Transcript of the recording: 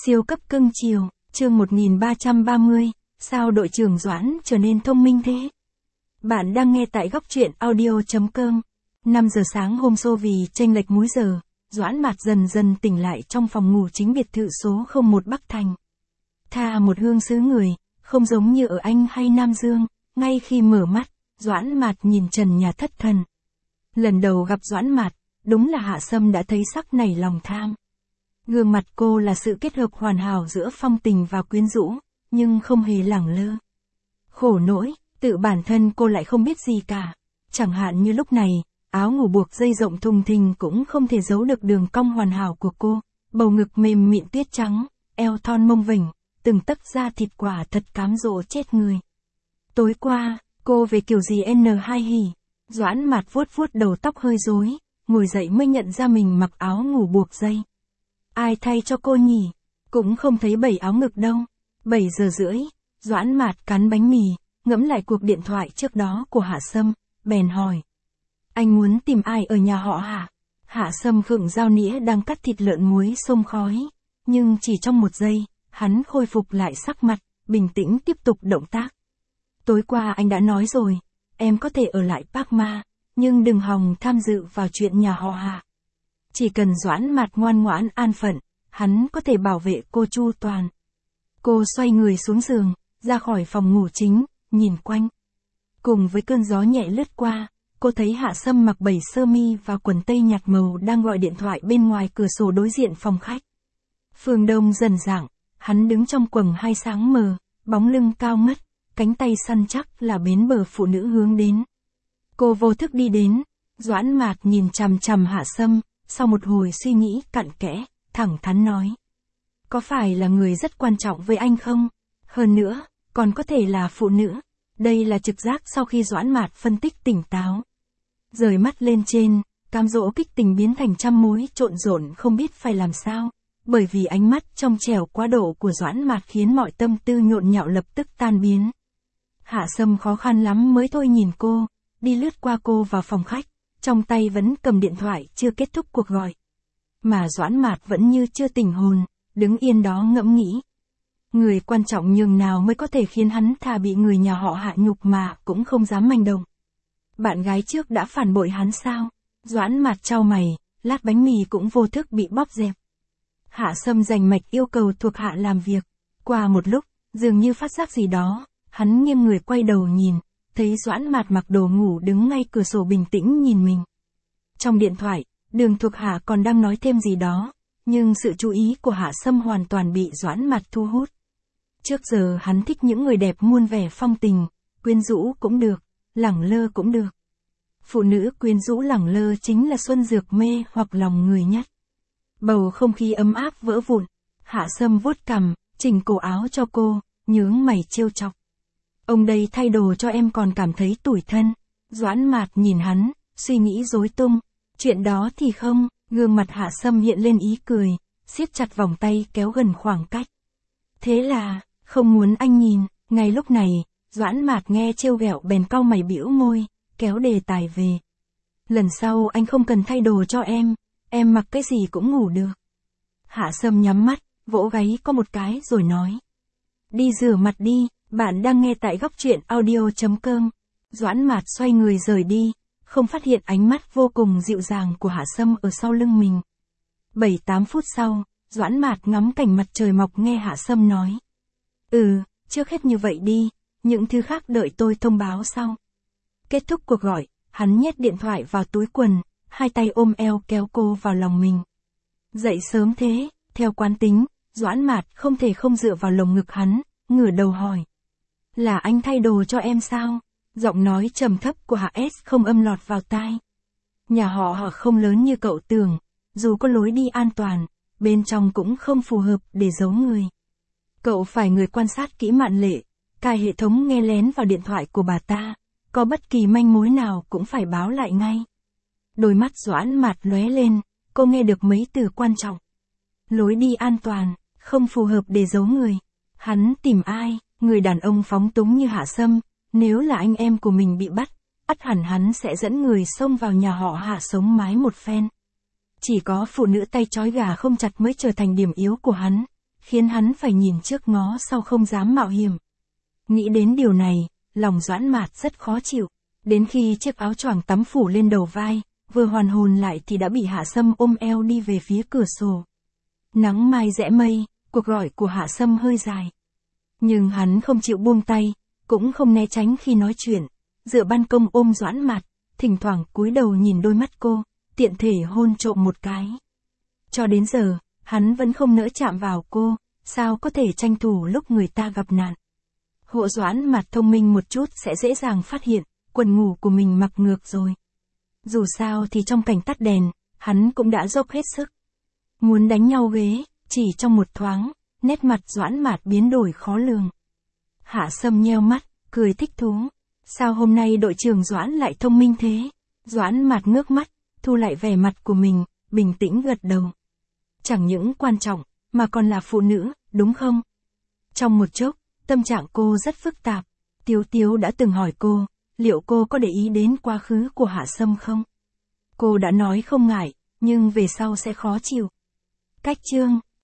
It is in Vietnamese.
Siêu cấp cưng chiều, chương 1330, sao đội trưởng Doãn trở nên thông minh thế? Bạn đang nghe tại góc truyện audio.com. 5 giờ sáng hôm sau vì chênh lệch múi giờ, Doãn Mạt dần dần tỉnh lại trong phòng ngủ chính biệt thự số 01 Bắc Thành. Tha một hương xứ người, không giống như ở Anh hay Nam Dương, ngay khi mở mắt, Doãn Mạt nhìn trần nhà thất thần. Lần đầu gặp Doãn Mạt, đúng là Hạ Sâm đã thấy sắc nảy lòng tham. Gương mặt cô là sự kết hợp hoàn hảo giữa phong tình và quyến rũ, nhưng không hề lẳng lơ. Khổ nỗi, tự bản thân cô lại không biết gì cả. Chẳng hạn như lúc này, áo ngủ buộc dây rộng thùng thình cũng không thể giấu được đường cong hoàn hảo của cô, bầu ngực mềm mịn tuyết trắng, eo thon mông vỉnh, từng tấc da thịt quả thật cám dỗ chết người. Tối qua, cô về kiểu gì N2 hỉ? Doãn Mạt vuốt vuốt đầu tóc hơi rối, ngồi dậy mới nhận ra mình mặc áo ngủ buộc dây. Ai thay cho cô nhỉ? Cũng không thấy 7 áo ngực đâu. 7 giờ rưỡi, Doãn Mạt cắn bánh mì, ngẫm lại cuộc điện thoại trước đó của Hạ Sâm, bèn hỏi. Anh muốn tìm ai ở nhà họ hả? Hạ Sâm khựng dao nĩa đang cắt thịt lợn muối xông khói. Nhưng chỉ trong một giây, hắn khôi phục lại sắc mặt, bình tĩnh tiếp tục động tác. Tối qua anh đã nói rồi, em có thể ở lại Park Ma, nhưng đừng hòng tham dự vào chuyện nhà họ Hạ. Chỉ cần Doãn Mạt ngoan ngoãn an phận, hắn có thể bảo vệ cô chu toàn. Cô xoay người xuống giường, ra khỏi phòng ngủ chính, nhìn quanh. Cùng với cơn gió nhẹ lướt qua, cô thấy Hạ Sâm mặc 7 sơ mi và quần tây nhạt màu đang gọi điện thoại bên ngoài cửa sổ đối diện phòng khách. Phương đông dần rạng, hắn đứng trong quầng hai sáng mờ, bóng lưng cao ngất, cánh tay săn chắc là bến bờ phụ nữ hướng đến. Cô vô thức đi đến, Doãn Mạt nhìn chằm chằm Hạ Sâm, sau một hồi suy nghĩ cặn kẽ, thẳng thắn nói. Có phải là người rất quan trọng với anh không? Hơn nữa, còn có thể là phụ nữ. Đây là trực giác sau khi Doãn Mạt phân tích tỉnh táo. Rời mắt lên trên, cám dỗ kích tình biến thành trăm mối trộn rộn không biết phải làm sao. Bởi vì ánh mắt trong trẻo quá độ của Doãn Mạt khiến mọi tâm tư nhộn nhạo lập tức tan biến. Hạ Sâm khó khăn lắm mới thôi nhìn cô, đi lướt qua cô vào phòng khách, trong tay vẫn cầm điện thoại chưa kết thúc cuộc gọi. Mà Doãn Mạt vẫn như chưa tỉnh hồn, đứng yên đó ngẫm nghĩ. Người quan trọng nhường nào mới có thể khiến hắn thà bị người nhà họ hạ nhục mà cũng không dám manh động. Bạn gái trước đã phản bội hắn sao? Doãn Mạt chau mày, lát bánh mì cũng vô thức bị bóp dẹp. Hạ Sâm rành mạch yêu cầu thuộc hạ làm việc. Qua một lúc, dường như phát giác gì đó, hắn nghiêng người quay đầu nhìn, thấy Doãn Mạt mặc đồ ngủ đứng ngay cửa sổ bình tĩnh nhìn mình. Trong điện thoại, Đường thuộc hạ còn đang nói thêm gì đó, nhưng sự chú ý của Hạ Sâm hoàn toàn bị Doãn Mạt thu hút. Trước giờ hắn thích những người đẹp muôn vẻ phong tình, quyến rũ cũng được, lẳng lơ cũng được. Phụ nữ quyến rũ lẳng lơ chính là xuân dược mê hoặc lòng người nhất. Bầu không khí ấm áp vỡ vụn, Hạ Sâm vuốt cằm, chỉnh cổ áo cho cô, nhướng mày trêu chọc. Ông đây thay đồ cho em còn cảm thấy tủi thân. Doãn Mạt nhìn hắn, suy nghĩ rối tung. Chuyện đó thì không, gương mặt Hạ Sâm hiện lên ý cười, siết chặt vòng tay kéo gần khoảng cách. Thế là, không muốn anh nhìn. Ngay lúc này, Doãn Mạt nghe trêu ghẹo bèn cau mày bĩu môi, kéo đề tài về. Lần sau anh không cần thay đồ cho em mặc cái gì cũng ngủ được. Hạ Sâm nhắm mắt, vỗ gáy có một cái rồi nói. Đi rửa mặt đi, bạn đang nghe tại góc truyện audio.com. Doãn Mạt xoay người rời đi, không phát hiện ánh mắt vô cùng dịu dàng của Hạ Sâm ở sau lưng mình. 7-8 phút sau, Doãn Mạt ngắm cảnh mặt trời mọc nghe Hạ Sâm nói. Trước hết như vậy đi, những thứ khác đợi tôi thông báo sau. Kết thúc cuộc gọi, hắn nhét điện thoại vào túi quần, hai tay ôm eo kéo cô vào lòng mình. Dậy sớm thế, theo quán tính, Doãn Mạt không thể không dựa vào lồng ngực hắn, ngửa đầu hỏi. Là anh thay đồ cho em sao? Giọng nói trầm thấp của Hạ S không âm lọt vào tai. Nhà họ không lớn như cậu tưởng, dù có lối đi an toàn, bên trong cũng không phù hợp để giấu người. Cậu phải người quan sát kỹ Mạn Lệ, cài hệ thống nghe lén vào điện thoại của bà ta, có bất kỳ manh mối nào cũng phải báo lại ngay. Đôi mắt Doãn Mạt lóe lên, cô nghe được mấy từ quan trọng. Lối đi an toàn, không phù hợp để giấu người. Hắn tìm ai? Người đàn ông phóng túng như Hạ Sâm, nếu là anh em của mình bị bắt, ắt hẳn hắn sẽ dẫn người xông vào nhà họ Hạ sống mái một phen. Chỉ có phụ nữ tay trói gà không chặt mới trở thành điểm yếu của hắn. khiến hắn phải nhìn trước ngó sau không dám mạo hiểm. Nghĩ đến điều này, lòng Doãn Mạt rất khó chịu, đến khi chiếc áo choàng tắm phủ lên đầu vai, vừa hoàn hồn lại thì đã bị Hạ Sâm ôm eo đi về phía cửa sổ. Nắng mai rẽ mây, cuộc gọi của Hạ Sâm hơi dài. Nhưng hắn không chịu buông tay, cũng không né tránh khi nói chuyện, dựa ban công ôm Doãn Mạt, thỉnh thoảng cúi đầu nhìn đôi mắt cô, tiện thể hôn trộm một cái. Cho đến giờ, hắn vẫn không nỡ chạm vào cô, sao có thể tranh thủ lúc người ta gặp nạn. Hộ Doãn Mạt thông minh một chút sẽ dễ dàng phát hiện, quần ngủ của mình mặc ngược rồi. Dù sao thì trong cảnh tắt đèn, hắn cũng đã dốc hết sức. Muốn đánh nhau ghế, chỉ trong một thoáng, nét mặt Doãn Mạt biến đổi khó lường. Hạ Sâm nheo mắt, cười thích thú. Sao hôm nay đội trưởng Doãn lại thông minh thế? Doãn Mạt ngước mắt, thu lại vẻ mặt của mình, bình tĩnh gật đầu. Chẳng những quan trọng, mà còn là phụ nữ, đúng không? Trong một chốc, tâm trạng cô rất phức tạp. Tiếu Tiếu đã từng hỏi cô, liệu cô có để ý đến quá khứ của Hạ Sâm không? Cô đã nói không ngại, nhưng về sau sẽ khó chịu. Cách chương